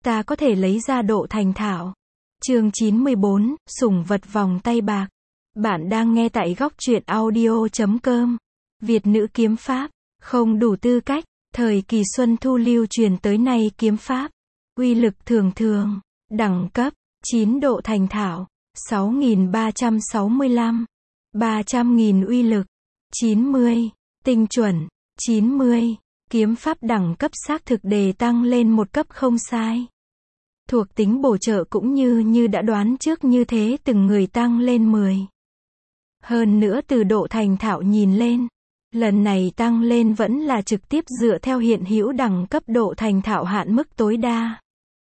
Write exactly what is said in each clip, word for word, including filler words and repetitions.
ta có thể lấy ra độ thành thạo. Chương chín mươi bốn, sủng vật vòng tay bạc. Bạn đang nghe tại góc truyện audio chấm com. Việt nữ kiếm pháp, không đủ tư cách, thời kỳ Xuân Thu lưu truyền tới nay kiếm pháp. Uy lực thường thường, đẳng cấp, chín độ thành thạo, sáu nghìn ba trăm sáu mươi lăm, ba trăm nghìn uy lực, chín mươi, tinh chuẩn, chín mươi, kiếm pháp đẳng cấp xác thực đề tăng lên một cấp không sai. Thuộc tính bổ trợ cũng như như đã đoán trước như thế từng người tăng lên mười. Hơn nữa từ độ thành thạo nhìn lên, lần này tăng lên vẫn là trực tiếp dựa theo hiện hữu đẳng cấp độ thành thạo hạn mức tối đa.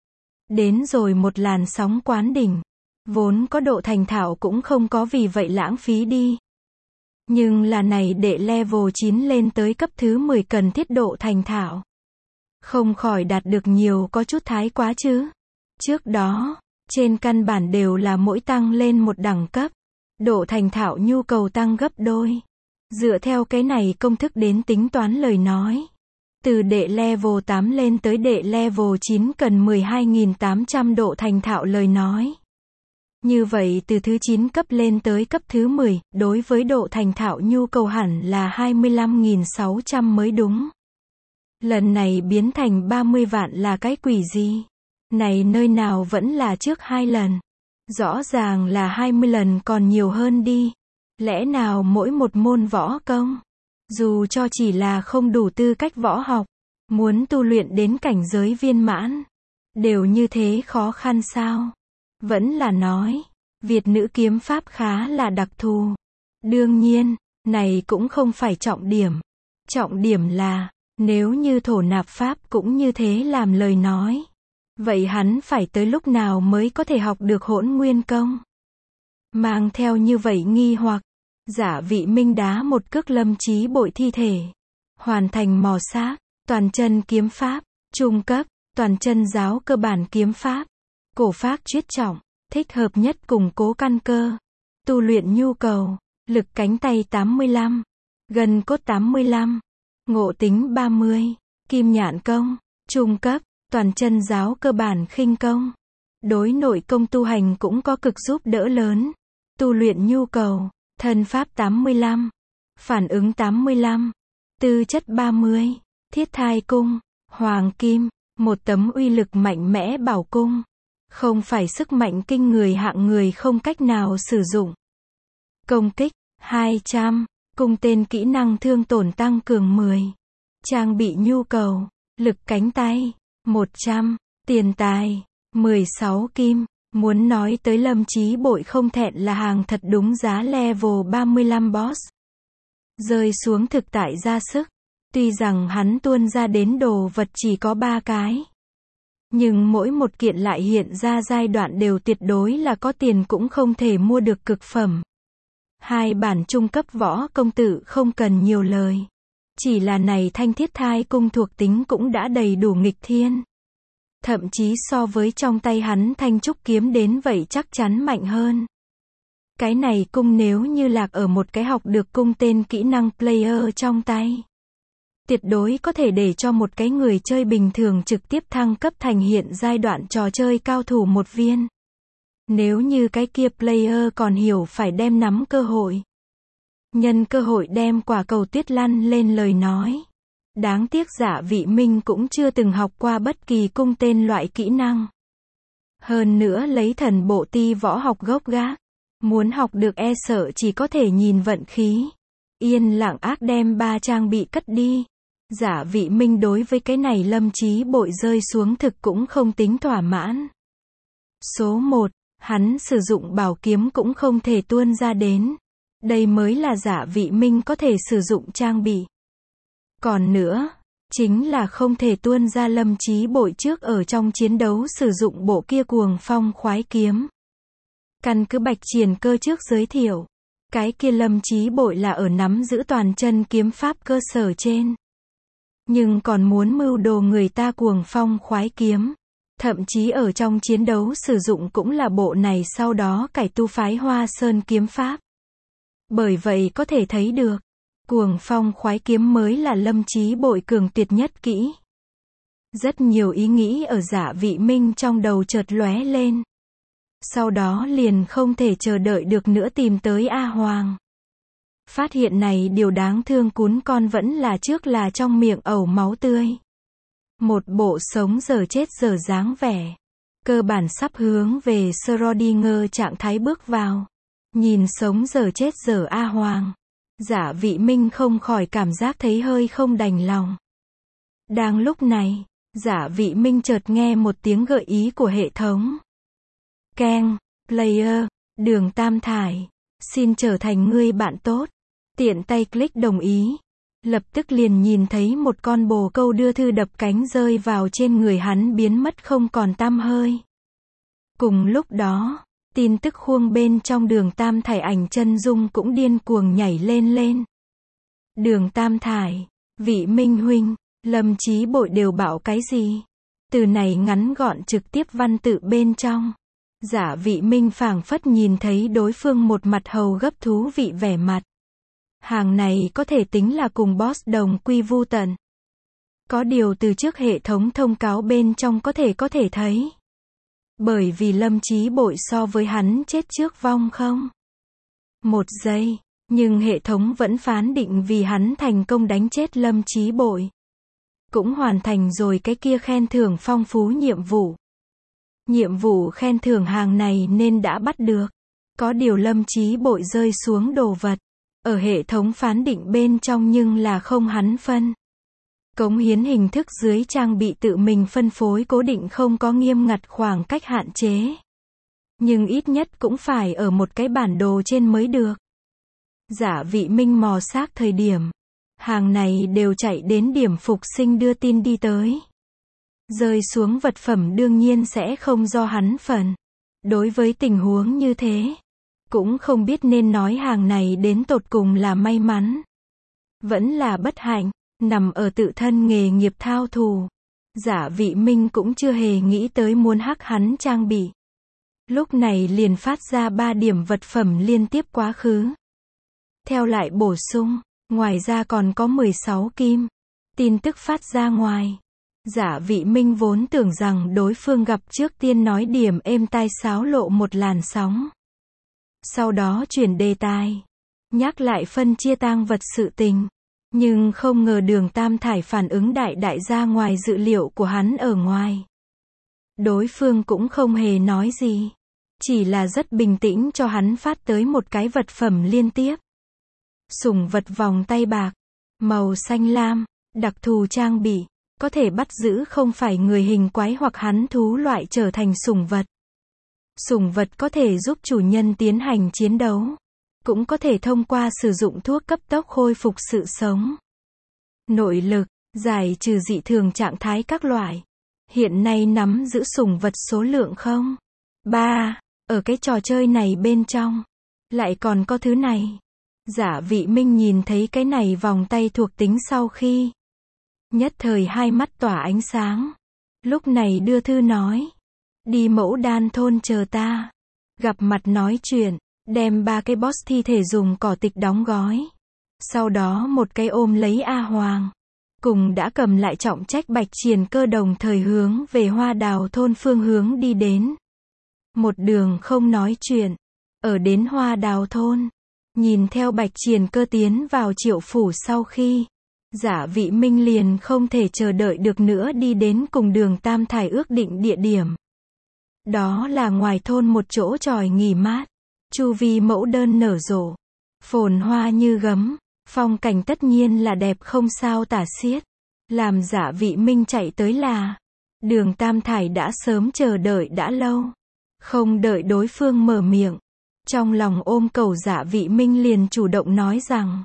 Đến rồi một làn sóng quán đỉnh, vốn có độ thành thạo cũng không có vì vậy lãng phí đi. Nhưng là này để level chín lên tới cấp thứ mười cần thiết độ thành thạo. Không khỏi đạt được nhiều có chút thái quá chứ. Trước đó, trên căn bản đều là mỗi tăng lên một đẳng cấp, độ thành thạo nhu cầu tăng gấp đôi. Dựa theo cái này công thức đến tính toán lời nói. Từ đệ level tám lên tới đệ level chín cần mười hai nghìn tám trăm độ thành thạo lời nói. Như vậy từ thứ chín cấp lên tới cấp thứ mười, đối với độ thành thạo nhu cầu hẳn là hai mươi lăm nghìn sáu trăm mới đúng. Lần này biến thành ba mươi vạn là cái quỷ gì? Này nơi nào vẫn là trước hai lần. Rõ ràng là hai mươi lần còn nhiều hơn đi. Lẽ nào mỗi một môn võ công, dù cho chỉ là không đủ tư cách võ học, muốn tu luyện đến cảnh giới viên mãn, đều như thế khó khăn sao? Vẫn là nói, Việt nữ kiếm pháp khá là đặc thù. Đương nhiên, này cũng không phải trọng điểm. Trọng điểm là, nếu như thổ nạp pháp cũng như thế làm lời nói, vậy hắn phải tới lúc nào mới có thể học được hỗn nguyên công? Mang theo như vậy nghi hoặc, Giả Vị Minh đá một cước Lâm Chí Bội thi thể. Hoàn thành mò xác, toàn chân kiếm pháp, trung cấp, toàn chân giáo cơ bản kiếm pháp. Cổ pháp chuyết trọng, thích hợp nhất củng cố căn cơ. Tu luyện nhu cầu, lực cánh tay tám mươi lăm, gân cốt tám mươi lăm, ngộ tính ba mươi, kim nhạn công, trung cấp, toàn chân giáo cơ bản khinh công. Đối nội công tu hành cũng có cực giúp đỡ lớn. Tu luyện nhu cầu, thân pháp tám mươi lăm, phản ứng tám mươi lăm, tư chất ba mươi, thiết thai cung, hoàng kim, một tấm uy lực mạnh mẽ bảo cung. Không phải sức mạnh kinh người hạng người không cách nào sử dụng. Công kích, hai trăm, cung tên kỹ năng thương tổn tăng cường mười. Trang bị nhu cầu, lực cánh tay, một trăm, tiền tài, mười sáu kim. Muốn nói tới Lâm Chí Bội không thẹn là hàng thật đúng giá level ba mươi lăm boss. Rơi xuống thực tại ra sức. Tuy rằng hắn tuôn ra đến đồ vật chỉ có ba cái. Nhưng mỗi một kiện lại hiện ra giai đoạn đều tuyệt đối là có tiền cũng không thể mua được cực phẩm. Hai bản trung cấp võ công tử không cần nhiều lời. Chỉ là này thanh thiết thai cung thuộc tính cũng đã đầy đủ nghịch thiên. Thậm chí so với trong tay hắn thanh trúc kiếm đến vậy chắc chắn mạnh hơn. Cái này cung nếu như lạc ở một cái học được cung tên kỹ năng player trong tay, tuyệt đối có thể để cho một cái người chơi bình thường trực tiếp thăng cấp thành hiện giai đoạn trò chơi cao thủ một viên. Nếu như cái kia player còn hiểu phải đem nắm cơ hội. Nhân cơ hội đem quả cầu tuyết lăn lên lời nói. Đáng tiếc Giả Vị Minh cũng chưa từng học qua bất kỳ cung tên loại kỹ năng. Hơn nữa lấy thần bộ ti võ học gốc gác. Muốn học được e sợ chỉ có thể nhìn vận khí. Yên lặng ác đem ba trang bị cất đi. Giả Vị Minh đối với cái này Lâm Chí Bội rơi xuống thực cũng không tính thỏa mãn. Số một, hắn sử dụng bảo kiếm cũng không thể tuôn ra đến. Đây mới là Giả Vị Minh có thể sử dụng trang bị. Còn nữa, chính là không thể tuôn ra Lâm Chí Bội trước ở trong chiến đấu sử dụng bộ kia cuồng phong khoái kiếm. Căn cứ Bạch Triển Cơ trước giới thiệu, cái kia Lâm Chí Bội là ở nắm giữ toàn chân kiếm pháp cơ sở trên. Nhưng còn muốn mưu đồ người ta cuồng phong khoái kiếm. Thậm chí ở trong chiến đấu sử dụng cũng là bộ này sau đó cải tu phái Hoa Sơn kiếm pháp. Bởi vậy có thể thấy được, cuồng phong khoái kiếm mới là Lâm Chí Bội cường tuyệt nhất kỹ. Rất nhiều ý nghĩ ở Dạ Vị Minh trong đầu chợt lóe lên. Sau đó liền không thể chờ đợi được nữa tìm tới A Hoàng. Phát hiện này điều đáng thương cún con vẫn là trước là trong miệng ẩu máu tươi. Một bộ sống dở chết dở dáng vẻ. Cơ bản sắp hướng về Schrödinger trạng thái bước vào. Nhìn sống dở chết dở A Hoàng. Dạ Vị Minh không khỏi cảm giác thấy hơi không đành lòng. Đang lúc này, Dạ Vị Minh chợt nghe một tiếng gợi ý của hệ thống. Keng, player, Đường Tam Thải, xin trở thành người bạn tốt. Tiện tay click đồng ý. Lập tức liền nhìn thấy một con bồ câu đưa thư đập cánh rơi vào trên người hắn biến mất không còn tăm hơi. Cùng lúc đó, tin tức khuôn bên trong Đường Tam Thải ảnh chân dung cũng điên cuồng nhảy lên lên. Đường Tam Thải, Vị Minh huynh, Lâm Chí Bội đều bảo cái gì? Từ này ngắn gọn trực tiếp văn tự bên trong. Dạ Vị Minh phảng phất nhìn thấy đối phương một mặt hầu gấp thú vị vẻ mặt. Hàng này có thể tính là cùng boss đồng quy vu tận. Có điều từ trước hệ thống thông cáo bên trong có thể có thể thấy. Bởi vì Lâm Chí Bội so với hắn chết trước vong không? Một giây, nhưng hệ thống vẫn phán định vì hắn thành công đánh chết Lâm Chí Bội. Cũng hoàn thành rồi cái kia khen thưởng phong phú nhiệm vụ. Nhiệm vụ khen thưởng hàng này nên đã bắt được. Có điều Lâm Chí Bội rơi xuống đồ vật. Ở hệ thống phán định bên trong nhưng là không hắn phân. Cống hiến hình thức dưới trang bị tự mình phân phối cố định không có nghiêm ngặt khoảng cách hạn chế. Nhưng ít nhất cũng phải ở một cái bản đồ trên mới được. Dạ Vị Minh mò xác thời điểm. Hàng này đều chạy đến điểm phục sinh đưa tin đi tới. Rơi xuống vật phẩm đương nhiên sẽ không do hắn phần. Đối với tình huống như thế, cũng không biết nên nói hàng này đến tột cùng là may mắn. Vẫn là bất hạnh, nằm ở tự thân nghề nghiệp thao thù. Dạ Vị Minh cũng chưa hề nghĩ tới muốn hắc hắn trang bị. Lúc này liền phát ra ba điểm vật phẩm liên tiếp quá khứ. Theo lại bổ sung, ngoài ra còn có mười sáu kim. Tin tức phát ra ngoài. Dạ Vị Minh vốn tưởng rằng đối phương gặp trước tiên nói điểm êm tai xáo lộ một làn sóng. Sau đó chuyển đề tài. Nhắc lại phân chia tang vật sự tình. Nhưng không ngờ Đường Tam Thải phản ứng đại đại ra ngoài dự liệu của hắn ở ngoài. Đối phương cũng không hề nói gì. Chỉ là rất bình tĩnh cho hắn phát tới một cái vật phẩm liên tiếp. Sủng vật vòng tay bạc. Màu xanh lam. Đặc thù trang bị. Có thể bắt giữ không phải người hình quái hoặc hắn thú loại trở thành sủng vật. Sủng vật có thể giúp chủ nhân tiến hành chiến đấu. Cũng có thể thông qua sử dụng thuốc cấp tốc khôi phục sự sống. Nội lực, giải trừ dị thường trạng thái các loại. Hiện nay nắm giữ sủng vật số lượng không? ba. Ở cái trò chơi này bên trong. Lại còn có thứ này. Dạ Vị Minh nhìn thấy cái này vòng tay thuộc tính sau khi. Nhất thời hai mắt tỏa ánh sáng. Lúc này đưa thư nói. Đi Mẫu Đan thôn chờ ta. Gặp mặt nói chuyện. Đem ba cái boss thi thể dùng cỏ tịch đóng gói. Sau đó một cái ôm lấy A Hoàng. Cùng đã cầm lại trọng trách Bạch Triền Cơ đồng thời hướng về Hoa Đào thôn phương hướng đi đến. Một đường không nói chuyện. Ở đến Hoa Đào thôn. Nhìn theo Bạch Triền Cơ tiến vào Triệu phủ sau khi. Dạ Vị Minh liền không thể chờ đợi được nữa đi đến cùng Đường Tam Thải ước định địa điểm. Đó là ngoài thôn một chỗ tròi nghỉ mát. Chu vi mẫu đơn nở rộ. Phồn hoa như gấm. Phong cảnh tất nhiên là đẹp không sao tả xiết. Làm Dạ Vị Minh chạy tới là. Đường Tam Thải đã sớm chờ đợi đã lâu. Không đợi đối phương mở miệng. Trong lòng ôm cầu Dạ Vị Minh liền chủ động nói rằng.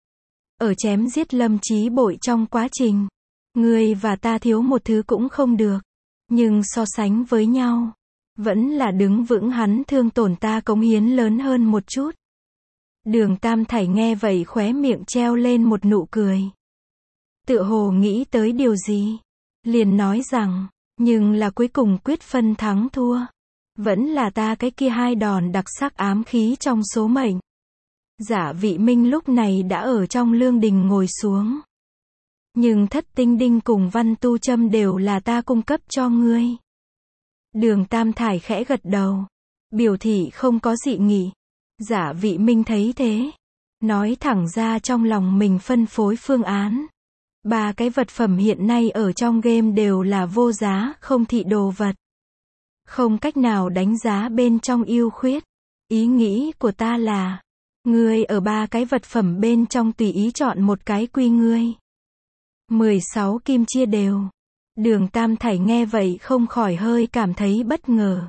Ở chém giết Lâm Chí Bội trong quá trình. Ngươi và ta thiếu một thứ cũng không được. Nhưng so sánh với nhau. Vẫn là đứng vững hắn thương tổn ta cống hiến lớn hơn một chút. Đường Tam Thải nghe vậy khóe miệng treo lên một nụ cười. Tựa hồ nghĩ tới điều gì. Liền nói rằng. Nhưng là cuối cùng quyết phân thắng thua. Vẫn là ta cái kia hai đòn đặc sắc ám khí trong số mệnh. Dạ Vị Minh lúc này đã ở trong lương đình ngồi xuống. Nhưng thất tinh đinh cùng văn tu châm đều là ta cung cấp cho ngươi. Đường Tam Thải khẽ gật đầu, biểu thị không có dị nghị. Giả Vị Minh thấy thế, nói thẳng ra trong lòng mình phân phối phương án. Ba cái vật phẩm hiện nay ở trong game đều là vô giá, không thị đồ vật. Không cách nào đánh giá bên trong ưu khuyết. Ý nghĩ của ta là, ngươi ở ba cái vật phẩm bên trong tùy ý chọn một cái quy ngươi. mười sáu kim chia đều. Đường Tam Thải nghe vậy không khỏi hơi cảm thấy bất ngờ.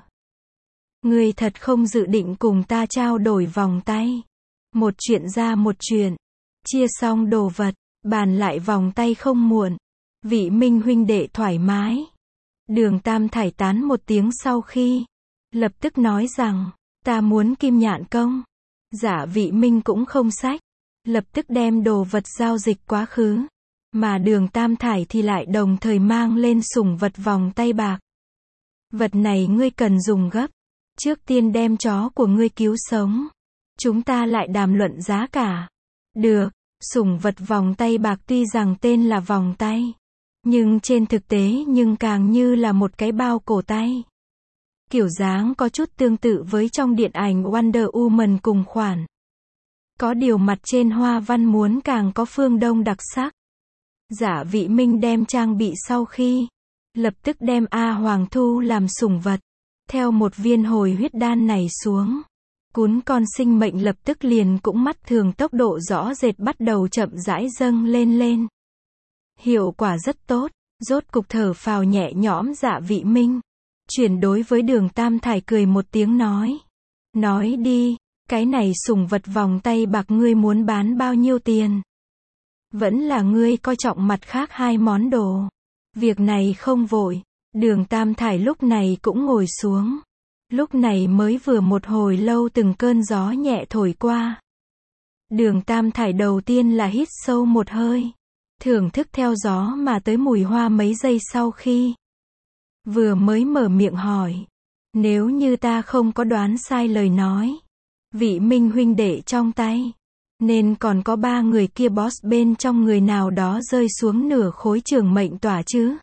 Ngươi thật không dự định cùng ta trao đổi vòng tay. Một chuyện ra một chuyện. Chia xong đồ vật, bàn lại vòng tay không muộn. Vị Minh huynh đệ thoải mái. Đường Tam Thải tán một tiếng sau khi, lập tức nói rằng, ta muốn kim nhạn công. Giả Vị Minh cũng không sách, lập tức đem đồ vật giao dịch quá khứ. Mà đường Tam Thải thì lại đồng thời mang lên sủng vật vòng tay bạc. Vật này ngươi cần dùng gấp. Trước tiên đem chó của ngươi cứu sống. Chúng ta lại đàm luận giá cả. Được, sủng vật vòng tay bạc tuy rằng tên là vòng tay. Nhưng trên thực tế nhưng càng như là một cái bao cổ tay. Kiểu dáng có chút tương tự với trong điện ảnh Wonder Woman cùng khoản. Có điều mặt trên hoa văn muốn càng có phương Đông đặc sắc. Giả Vị Minh đem trang bị sau khi, lập tức đem A Hoàng thu làm sủng vật. Theo một viên hồi huyết đan này xuống, cún con sinh mệnh lập tức liền cũng mắt thường tốc độ rõ rệt bắt đầu chậm rãi dâng lên lên. Hiệu quả rất tốt, rốt cục thở phào nhẹ nhõm Giả Vị Minh. Chuyển đối với đường Tam Thải cười một tiếng nói. Nói đi, cái này sủng vật vòng tay bạc ngươi muốn bán bao nhiêu tiền? Vẫn là ngươi coi trọng mặt khác hai món đồ. Việc này không vội. Đường Tam Thải lúc này cũng ngồi xuống. Lúc này mới vừa một hồi lâu từng cơn gió nhẹ thổi qua. Đường Tam Thải đầu tiên là hít sâu một hơi. Thưởng thức theo gió mà tới mùi hoa mấy giây sau khi. Vừa mới mở miệng hỏi. Nếu như ta không có đoán sai lời nói. Vị Minh huynh đệ trong tay. Nên còn có ba người kia boss bên trong người nào đó rơi xuống nửa khối trường mệnh tỏa chứ.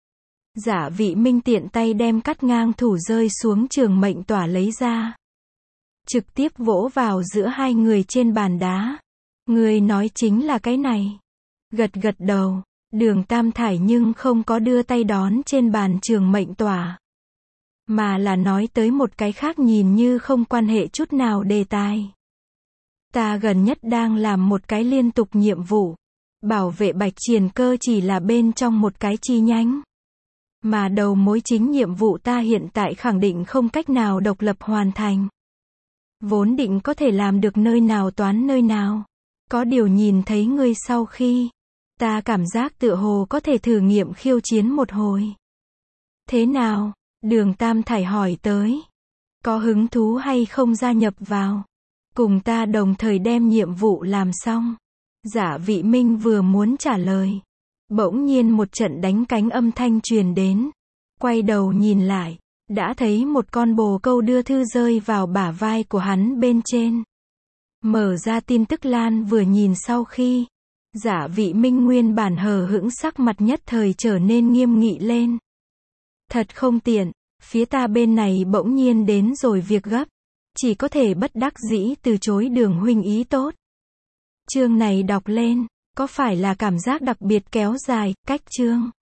Giả Vị Minh tiện tay đem cắt ngang thủ rơi xuống trường mệnh tỏa lấy ra. Trực tiếp vỗ vào giữa hai người trên bàn đá. Người nói chính là cái này. Gật gật đầu, đường Tam Thải nhưng không có đưa tay đón trên bàn trường mệnh tỏa. Mà là nói tới một cái khác nhìn như không quan hệ chút nào đề tài. Ta gần nhất đang làm một cái liên tục nhiệm vụ. Bảo vệ Bạch Triền Cơ chỉ là bên trong một cái chi nhánh. Mà đầu mối chính nhiệm vụ ta hiện tại khẳng định không cách nào độc lập hoàn thành. Vốn định có thể làm được nơi nào toán nơi nào. Có điều nhìn thấy ngươi sau khi, ta cảm giác tựa hồ có thể thử nghiệm khiêu chiến một hồi. Thế nào? Đường Tam Thải hỏi tới. Có hứng thú hay không gia nhập vào? Cùng ta đồng thời đem nhiệm vụ làm xong. Giả Vị Minh vừa muốn trả lời. Bỗng nhiên một trận đánh cánh âm thanh truyền đến. Quay đầu nhìn lại, đã thấy một con bồ câu đưa thư rơi vào bả vai của hắn bên trên. Mở ra tin tức lan vừa nhìn sau khi, Giả Vị Minh nguyên bản hờ hững sắc mặt nhất thời trở nên nghiêm nghị lên. Thật không tiện, phía ta bên này bỗng nhiên đến rồi việc gấp. Chỉ có thể bất đắc dĩ từ chối Đường huynh ý tốt. Chương này đọc lên, có phải là cảm giác đặc biệt kéo dài, cách chương.